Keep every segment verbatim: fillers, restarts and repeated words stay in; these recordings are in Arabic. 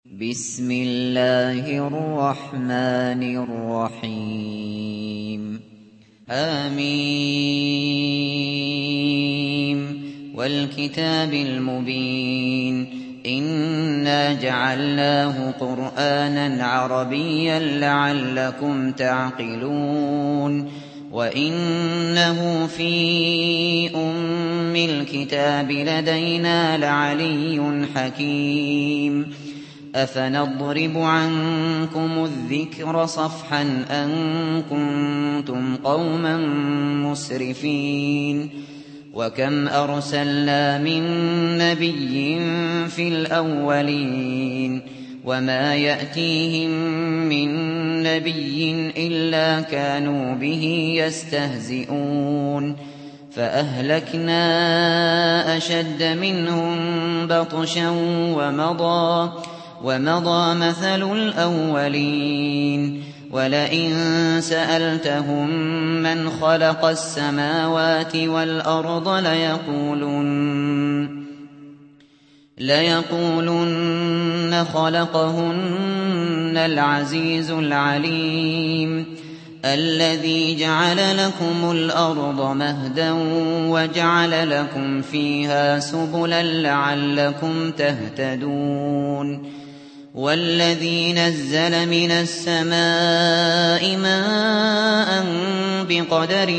بسم الله الرحمن الرحيم آمين والكتاب المبين إنا جعلناه قرآنا عربيا لعلكم تعقلون وإنه في أم الكتاب لدينا لعلي حكيم أفنضرب عنكم الذكر صفحا أن كنتم قوما مسرفين وكم أرسلنا من نبي في الأولين وما يأتيهم من نبي إلا كانوا به يستهزئون فأهلكنا أشد منهم بطشا ومضى ومضى مثل الأولين ولئن سألتهم من خلق السماوات والأرض ليقولن ليقولن خلقهن العزيز العليم الذي جعل لكم الأرض مهدا وجعل لكم فيها سبلا لعلكم تهتدون والذي نزل من السماء ماء بقدر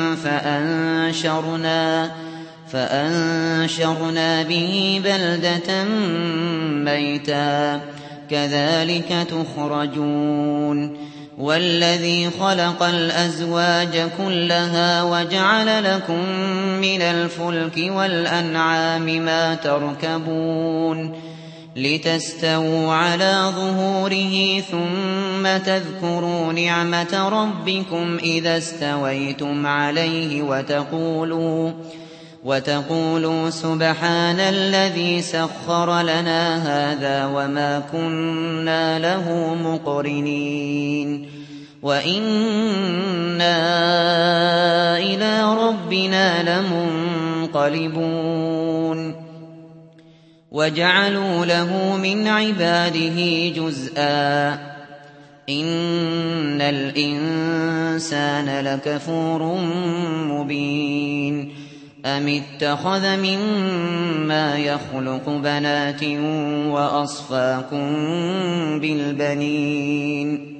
فأنشرنا فأنشرنا به بلدة ميتا كذلك تخرجون والذي خلق الأزواج كلها وجعل لكم من الفلك والأنعام ما تركبون لتستووا على ظهوره ثم تذكروا نعمة ربكم إذا استويتم عليه وتقولوا وتقولوا سبحان الذي سخر لنا هذا وما كنا له مقرنين وإنا إلى ربنا لمنقلبون وجعلوا له من عباده جزءا إن الإنسان لكفور مبين أم اتخذ مما يخلق بنات وأصفاكم بالبنين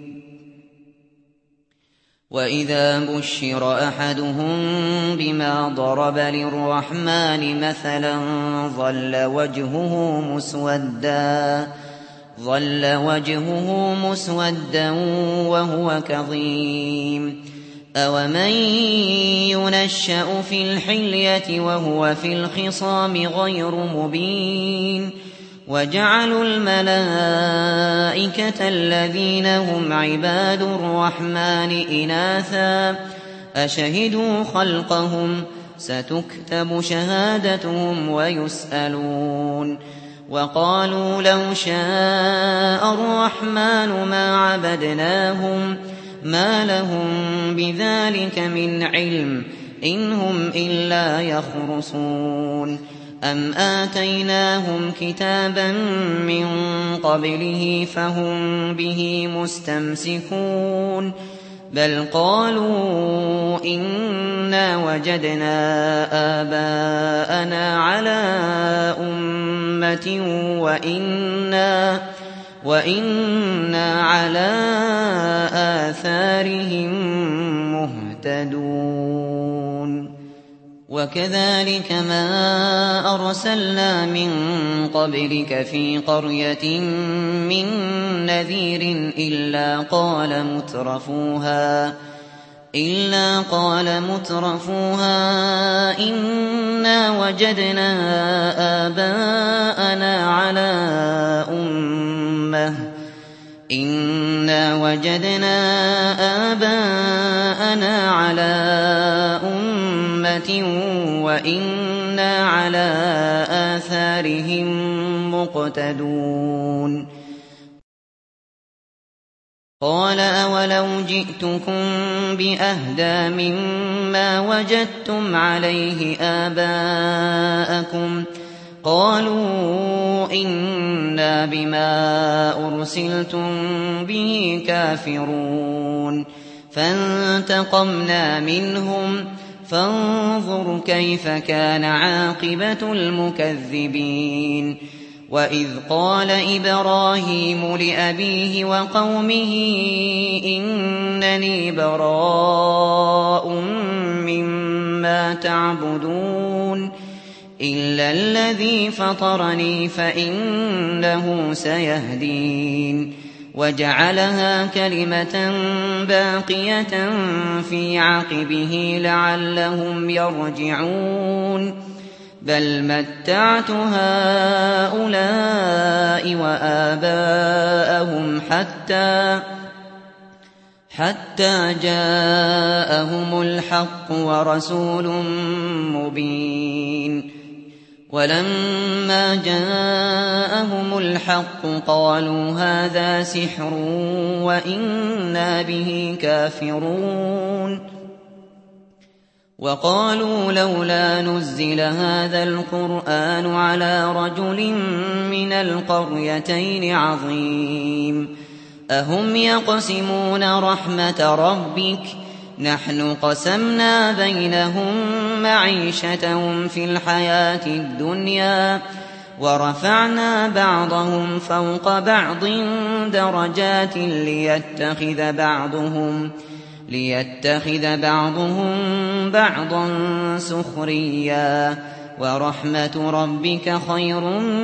وإذا بشر أحدهم بما ضرب للرحمن مثلا ظل وجهه مسودا ظل وجهه مسودا وهو كظيم أومن ينشأ في الحلية وهو في الخصام غير مبين وجعلوا الملائكة الذين هم عباد الرحمن إناثا أشهدوا خلقهم ستكتب شهادتهم ويسألون وقالوا لو شاء الرحمن ما عبدناهم ما لهم بذلك من علم إن هم إلا يخرصون أم آتيناهم كتابا من قبله فهم به مستمسكون بل قالوا إنا وجدنا آباءنا على أمة وإنا وإنا على آثارهم مهتدون وكذلك ما أرسلنا من قبلك في قرية من نذير إلا قال مترفوها إلا قال مترفوها إنا وجدنا آباءنا على أمة إنا وجدنا آباءنا على أمة وإنا على آثارهم مقتدون قال أولو جئتكم بأهدى مما وجدتم عليه آباءكم قالوا إنا بما أرسلتم به كافرون فانتقمنا منهم فانظر كيف كان عاقبة المكذبين وإذ قال إبراهيم لأبيه وقومه إنني براء مما تعبدون إلا الذي فطرني فإنه سيهدين وجعلها كلمة باقية في عقبه لعلهم يرجعون بل متعت هؤلاء وآباءهم حتى حتى جاءهم الحق ورسول مبين ولما جاءهم الحق قالوا هذا سحر وإنا به كافرون وقالوا لولا نزل هذا القرآن على رجل من القريتين عظيم أهم يقسمون رحمة ربك نحن قسمنا بينهم معيشتهم في الحياة الدنيا ورفعنا بعضهم فوق بعض درجات ليتخذ بعضهم ليتخذ بعضهم بعضا سخريا ورحمة ربك خير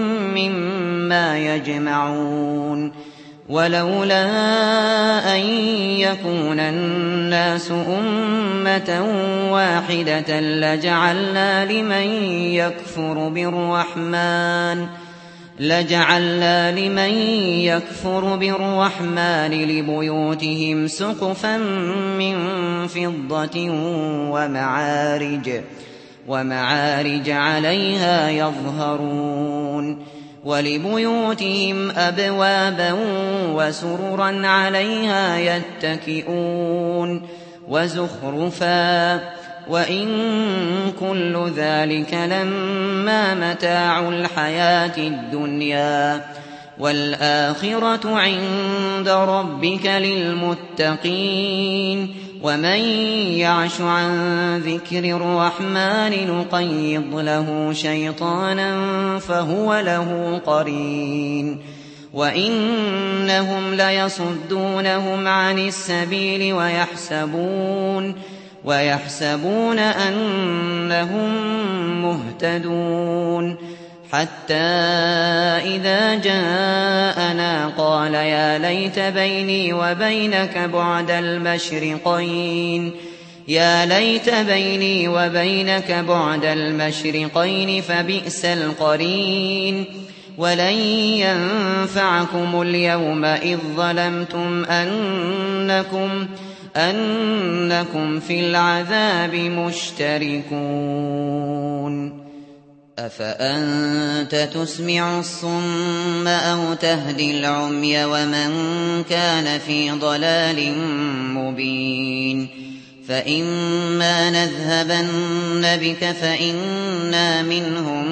مما يجمعون ولولا أن يكون الناس أمة واحدة لجعلنا لمن يكفر بالرحمن لجعلنا لمن يكفر بالرحمن لبيوتهم سقفا من فضة ومعارج ومعارج عليها يظهرون ولبيوتهم أبوابا وسررا عليها يتكئون وزخرفا وإن كل ذلك لما متاع الحياة الدنيا والآخرة عند ربك للمتقين ومن يعش عن ذكر الرحمن نقيض له شيطانا فهو له قرين وإنهم ليصدونهم عن السبيل ويحسبون ويحسبون أنهم مهتدون حتى إذا جاءنا قال يا ليت بيني وبينك بعد المشرقين يا ليت بيني وبينك بعد المشرقين فبئس القرين ولن ينفعكم اليوم إذ ظلمتم أنكم أنكم في العذاب مشتركون أفأنت تسمع الصم أو تهدي العمي ومن كان في ضلال مبين فإما نذهبن بك فإنا منهم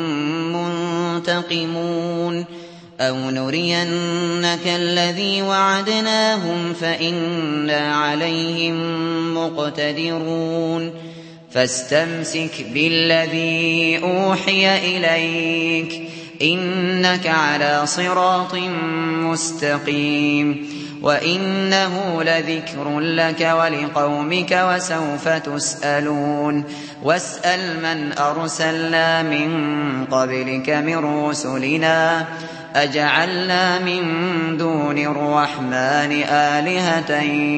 منتقمون أو نرينك الذي وعدناهم فإنا عليهم مقتدرون فاستمسك بالذي أوحي إليك إنك على صراط مستقيم وإنه لذكر لك ولقومك وسوف تسألون واسأل من أرسلنا من قبلك من رسلنا أجعلنا من دون الرحمن آلهة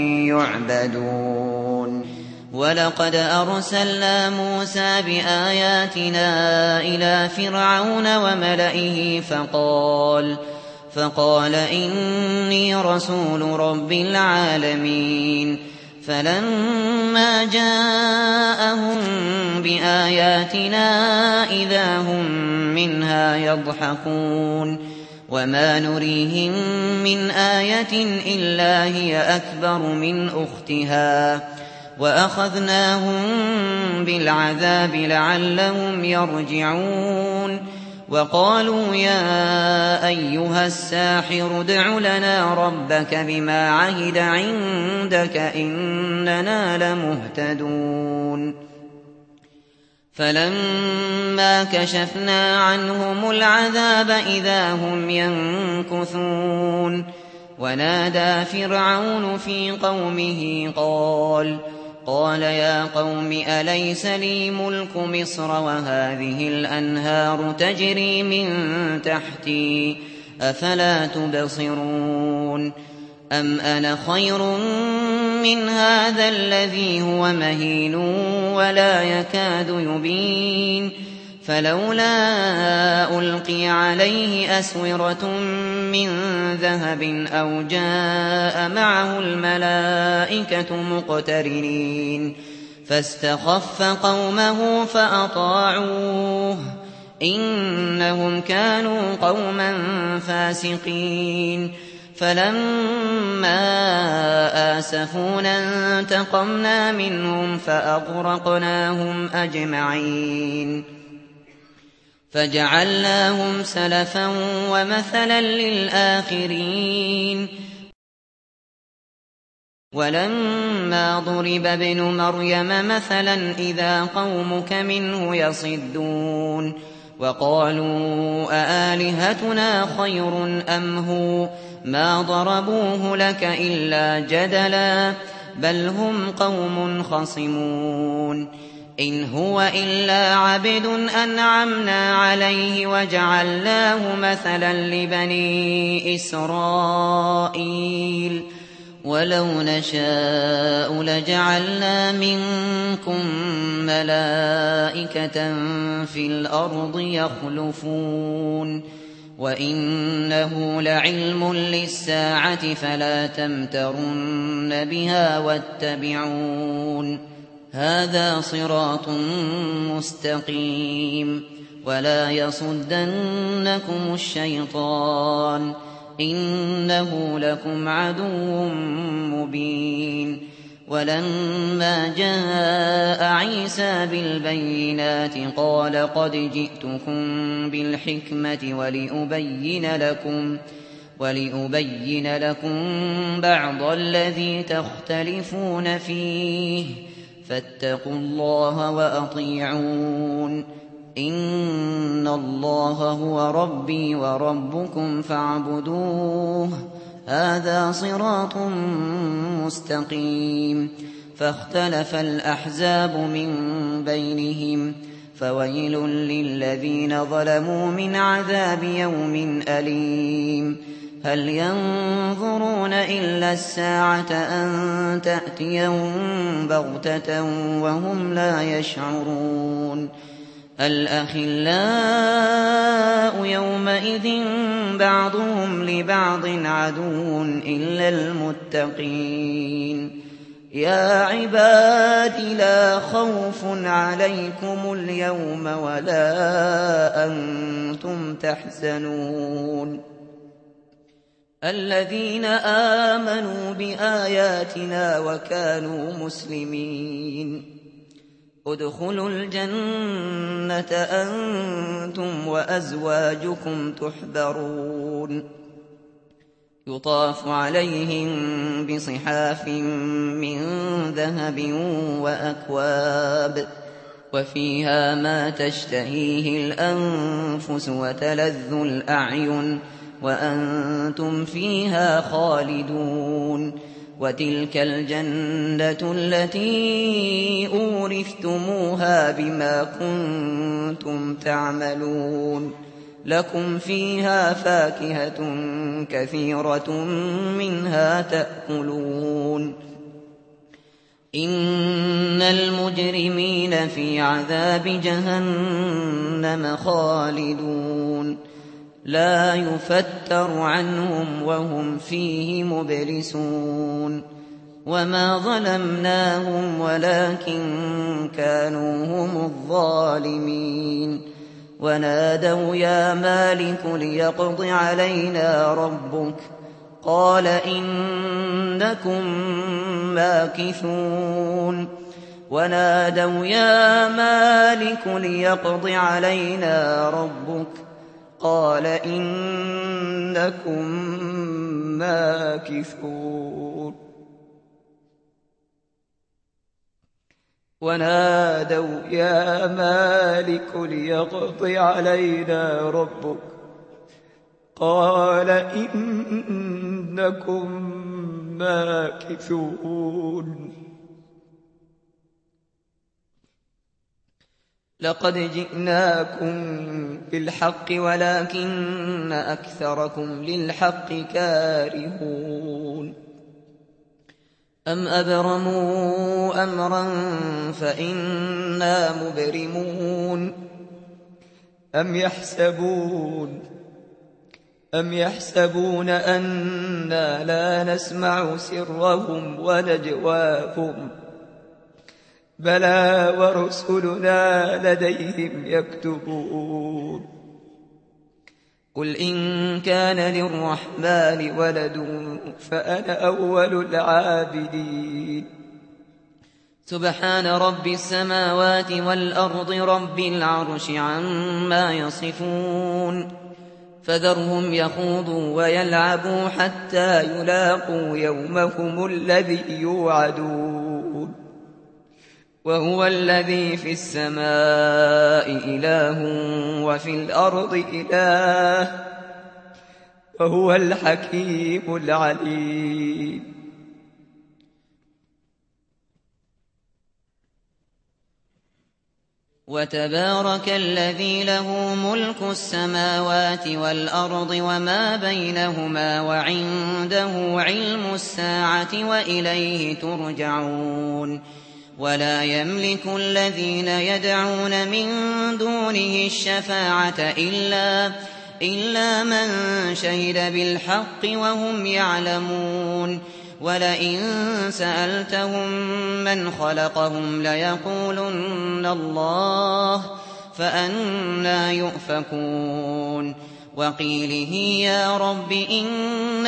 يعبدون ولقد أرسلنا موسى بآياتنا إلى فرعون وملئه فقال فقال إني رسول رب العالمين فلما جاءهم بآياتنا إذا هم منها يضحكون وما نريهم من آية إلا هي أكبر من أختها وأخذناهم بالعذاب لعلهم يرجعون وقالوا يا أيها الساحر ادع لنا ربك بما عهد عندك إننا لمهتدون فلما كشفنا عنهم العذاب إذا هم ينكثون ونادى فرعون في قومه قال قال يا قوم أليس لي ملك مصر وهذه الأنهار تجري من تحتي أفلا تبصرون أم أنا خير من هذا الذي هو مهين ولا يكاد يبين فلولا ألقي عليه أسورة من ذهب أو جاء معه الملائكة مقترنين فاستخف قومه فأطاعوه إنهم كانوا قوما فاسقين فلما آسفونا انتقمنا منهم فأغرقناهم أجمعين فجعلناهم سلفا ومثلا للآخرين ولما ضرب ابن مريم مثلا إذا قومك منه يصدون وقالوا أآلهتنا خير أم هو ما ضربوه لك إلا جدلا بل هم قوم خصمون إن هو إلا عبد أنعمنا عليه وجعلناه مثلا لبني إسرائيل ولو نشاء لجعلنا منكم ملائكة في الأرض يخلفون وإنه لعلم للساعة فلا تمترن بها واتبعون هذا صراط مستقيم ولا يصدنكم الشيطان إنه لكم عدو مبين ولما جاء عيسى بالبينات قال قد جئتكم بالحكمة ولأبين لكم ولأبين لكم بعض الذي تختلفون فيه فاتقوا الله وأطيعون إن الله هو ربي وربكم فاعبدوه هذا صراط مستقيم فاختلف الأحزاب من بينهم فويل للذين ظلموا من عذاب يوم أليم هل ينظرون إلا الساعة أن تأتيهم بغتة وهم لا يشعرون الأخلاء يومئذ بعضهم لبعض عدو إلا المتقين يا عباد لا خوف عليكم اليوم ولا أنتم تحزنون الذين آمنوا بآياتنا وكانوا مسلمين ادخلوا الجنة أنتم وأزواجكم تحبرون يطاف عليهم بصحاف من ذهب وأكواب وفيها ما تشتهيه الأنفس وتلذ الأعين وأنتم فيها خالدون وتلك الجنة التي أورثتموها بما كنتم تعملون لكم فيها فاكهة كثيرة منها تأكلون إن المجرمين في عذاب جهنم خالدون لا يفتر عنهم وهم فيه مبلسون وما ظلمناهم ولكن كانوا هم الظالمين ونادوا يا مالك ليقض علينا ربك قال إنكم ماكثون ونادوا يا مالك ليقض علينا ربك قال إنكم ماكثون ونادوا يا مالك ليقض علينا ربك قال إنكم ماكثون لقد جئناكم بالحق ولكن أكثركم للحق كارهون أم أبرموا أمرا فإنا مبرمون أم يحسبون أم يحسبون أنا لا نسمع سرهم ونجواهم بلى ورسلنا لديهم يكتبون قل إن كان للرحمن ولد فأنا أول العابدين سبحان رب السماوات والأرض رب العرش عما يصفون فذرهم يخوضوا ويلعبوا حتى يلاقوا يومهم الذي يوعدون وهو الذي في السماء إله وفي الأرض إله وهو الحكيم العليم وتبارك الذي له ملك السماوات والأرض وما بينهما وعنده علم الساعة وإليه ترجعون ولا يملك الذين يدعون من دونه الشفاعة إلا, إلا من شهد بالحق وهم يعلمون ولئن سألتهم من خلقهم ليقولن الله فأنى يؤفكون وقيله يا رب إن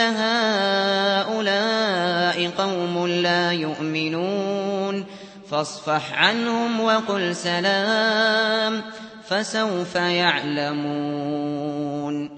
هؤلاء قوم لا يؤمنون فاصفح عنهم وقل سلام فسوف يعلمون